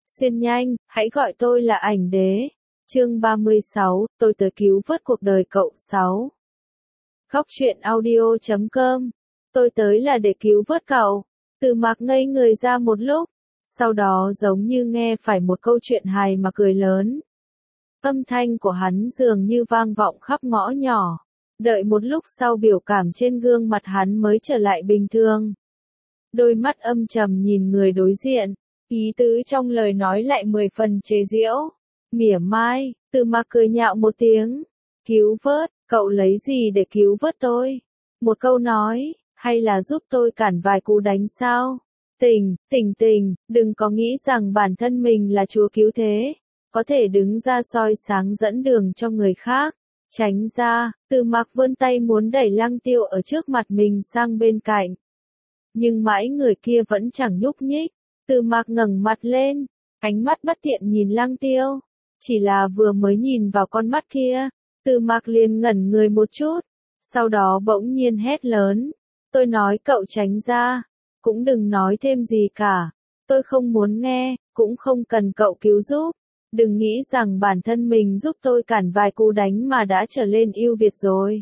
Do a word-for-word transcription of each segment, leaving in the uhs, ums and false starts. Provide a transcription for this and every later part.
Xuyên nhanh, hãy gọi tôi là ảnh đế. Chương ba mươi sáu, tôi tới cứu vớt cuộc đời cậu. Sáu. Góc truyện audio chấm com. Tôi tới là để cứu vớt cậu. Từ Mạc ngây người ra một lúc, sau đó giống như nghe phải một câu chuyện hài mà cười lớn. Âm thanh của hắn dường như vang vọng khắp ngõ nhỏ. Đợi một lúc sau biểu cảm trên gương mặt hắn mới trở lại bình thường. Đôi mắt âm trầm nhìn người đối diện, ý tứ trong lời nói lại mười phần chế giễu. Mỉa mai, Từ Mạc cười nhạo một tiếng. Cứu vớt, cậu lấy gì để cứu vớt tôi? Một câu nói, hay là giúp tôi cản vài cú đánh sao? Tình, tình tình, đừng có nghĩ rằng bản thân mình là chúa cứu thế, có thể đứng ra soi sáng dẫn đường cho người khác. Tránh ra, Từ Mạc vươn tay muốn đẩy Lăng Tiêu ở trước mặt mình sang bên cạnh. Nhưng mãi người kia vẫn chẳng nhúc nhích. Từ Mạc ngẩng mặt lên, ánh mắt bất thiện nhìn Lăng Tiêu. Chỉ là vừa mới nhìn vào con mắt kia, Từ Mạc liền ngẩn người một chút, sau đó bỗng nhiên hét lớn. Tôi nói cậu tránh ra, cũng đừng nói thêm gì cả. Tôi không muốn nghe, cũng không cần cậu cứu giúp. Đừng nghĩ rằng bản thân mình giúp tôi cản vài cú đánh mà đã trở lên ưu việt rồi.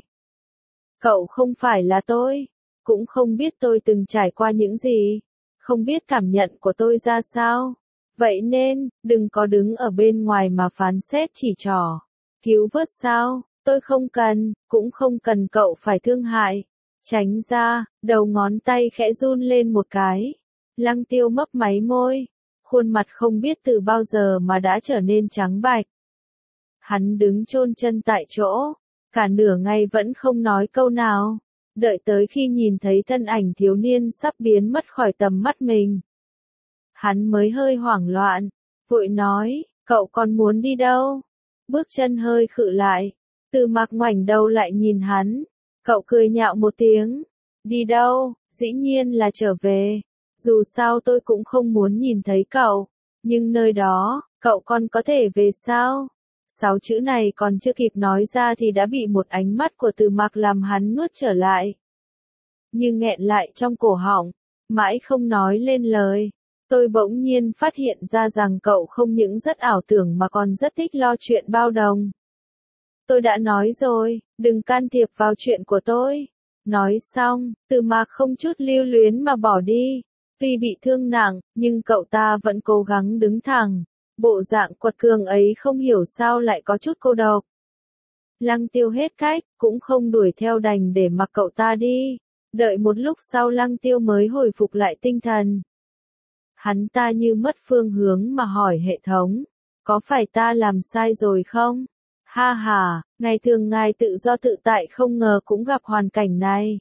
Cậu không phải là tôi, cũng không biết tôi từng trải qua những gì, không biết cảm nhận của tôi ra sao. Vậy nên, đừng có đứng ở bên ngoài mà phán xét chỉ trỏ. Cứu vớt sao, tôi không cần, cũng không cần cậu phải thương hại. Tránh ra, đầu ngón tay khẽ run lên một cái. Lăng Tiêu mấp máy môi, khuôn mặt không biết từ bao giờ mà đã trở nên trắng bạch. Hắn đứng chôn chân tại chỗ, cả nửa ngày vẫn không nói câu nào, đợi tới khi nhìn thấy thân ảnh thiếu niên sắp biến mất khỏi tầm mắt mình. Hắn mới hơi hoảng loạn, vội nói, cậu còn muốn đi đâu? Bước chân hơi khựng lại, Từ Mạc ngoảnh đầu lại nhìn hắn, cậu cười nhạo một tiếng, đi đâu, dĩ nhiên là trở về. Dù sao tôi cũng không muốn nhìn thấy cậu, nhưng nơi đó, cậu còn có thể về sao? Sáu chữ này còn chưa kịp nói ra thì đã bị một ánh mắt của Từ Mạc làm hắn nuốt trở lại. Nhưng nghẹn lại trong cổ họng, mãi không nói lên lời. Tôi bỗng nhiên phát hiện ra rằng cậu không những rất ảo tưởng mà còn rất thích lo chuyện bao đồng. Tôi đã nói rồi, đừng can thiệp vào chuyện của tôi. Nói xong, Từ Mạc không chút lưu luyến mà bỏ đi. Tuy bị thương nặng, nhưng cậu ta vẫn cố gắng đứng thẳng. Bộ dạng quật cường ấy không hiểu sao lại có chút cô độc. Lăng Tiêu hết cách, cũng không đuổi theo đành để mặc cậu ta đi. Đợi một lúc sau Lăng Tiêu mới hồi phục lại tinh thần. Hắn ta như mất phương hướng mà hỏi hệ thống. Có phải ta làm sai rồi không? Ha ha, ngày thường ngài tự do tự tại không ngờ cũng gặp hoàn cảnh này.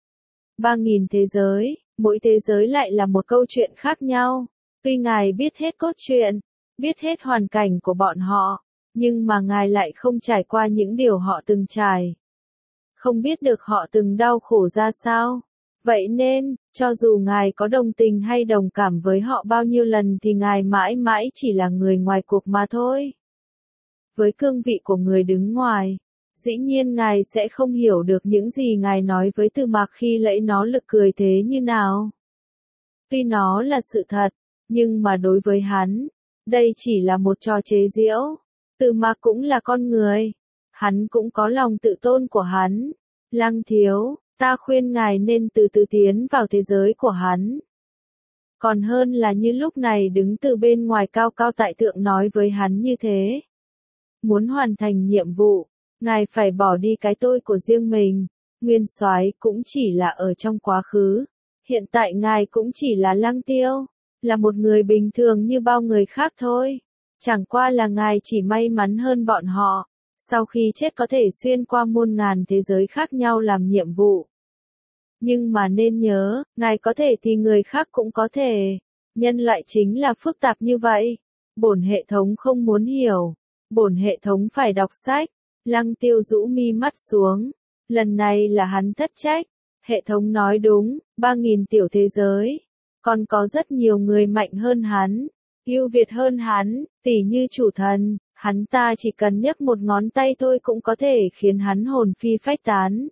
Ba nghìn thế giới, mỗi thế giới lại là một câu chuyện khác nhau. Tuy ngài biết hết cốt truyện, biết hết hoàn cảnh của bọn họ, nhưng mà ngài lại không trải qua những điều họ từng trải. Không biết được họ từng đau khổ ra sao. Vậy nên, cho dù ngài có đồng tình hay đồng cảm với họ bao nhiêu lần thì ngài mãi mãi chỉ là người ngoài cuộc mà thôi. Với cương vị của người đứng ngoài, dĩ nhiên ngài sẽ không hiểu được những gì ngài nói với Từ Mạc khi lẫy nó lực cười thế như nào. Tuy nó là sự thật, nhưng mà đối với hắn, đây chỉ là một trò chế giễu. Từ Mạc cũng là con người, hắn cũng có lòng tự tôn của hắn. Lăng thiếu, ta khuyên ngài nên từ từ tiến vào thế giới của hắn. Còn hơn là như lúc này đứng từ bên ngoài cao cao tại thượng nói với hắn như thế. Muốn hoàn thành nhiệm vụ, ngài phải bỏ đi cái tôi của riêng mình. Nguyên soái cũng chỉ là ở trong quá khứ. Hiện tại ngài cũng chỉ là Lăng Tiêu, là một người bình thường như bao người khác thôi. Chẳng qua là ngài chỉ may mắn hơn bọn họ. Sau khi chết có thể xuyên qua muôn ngàn thế giới khác nhau làm nhiệm vụ. Nhưng mà nên nhớ, ngài có thể thì người khác cũng có thể. Nhân loại chính là phức tạp như vậy. Bổn hệ thống không muốn hiểu. Bổn hệ thống phải đọc sách. Lăng Tiêu rũ mi mắt xuống. Lần này là hắn thất trách. Hệ thống nói đúng, ba nghìn tiểu thế giới. Còn có rất nhiều người mạnh hơn hắn, ưu việt hơn hắn, tỉ như chủ thần. Hắn ta chỉ cần nhấc một ngón tay thôi cũng có thể khiến hắn hồn phi phách tán.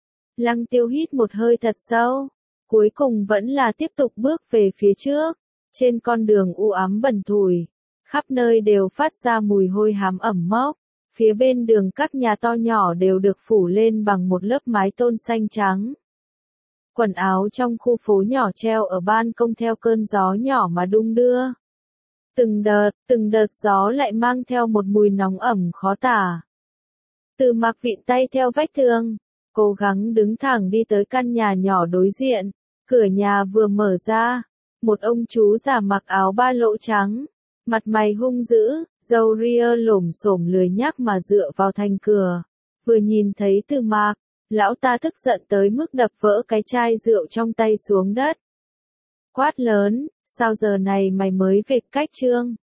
Lăng Tiêu hít một hơi thật sâu. Cuối cùng vẫn là tiếp tục bước về phía trước. Trên con đường u ám bẩn thủi, khắp nơi đều phát ra mùi hôi hám ẩm mốc. Phía bên đường các nhà to nhỏ đều được phủ lên bằng một lớp mái tôn xanh trắng. Quần áo trong khu phố nhỏ treo ở ban công theo cơn gió nhỏ mà đung đưa. Từng đợt, từng đợt gió lại mang theo một mùi nóng ẩm khó tả. Từ Mạc vịn tay theo vách tường, cố gắng đứng thẳng đi tới căn nhà nhỏ đối diện. Cửa nhà vừa mở ra, một ông chú già mặc áo ba lỗ trắng, mặt mày hung dữ, râu ria lổm xổm lười nhác mà dựa vào thành cửa. Vừa nhìn thấy Từ Mạc, lão ta tức giận tới mức đập vỡ cái chai rượu trong tay xuống đất. Quát lớn, sao giờ này mày mới về cách Trương?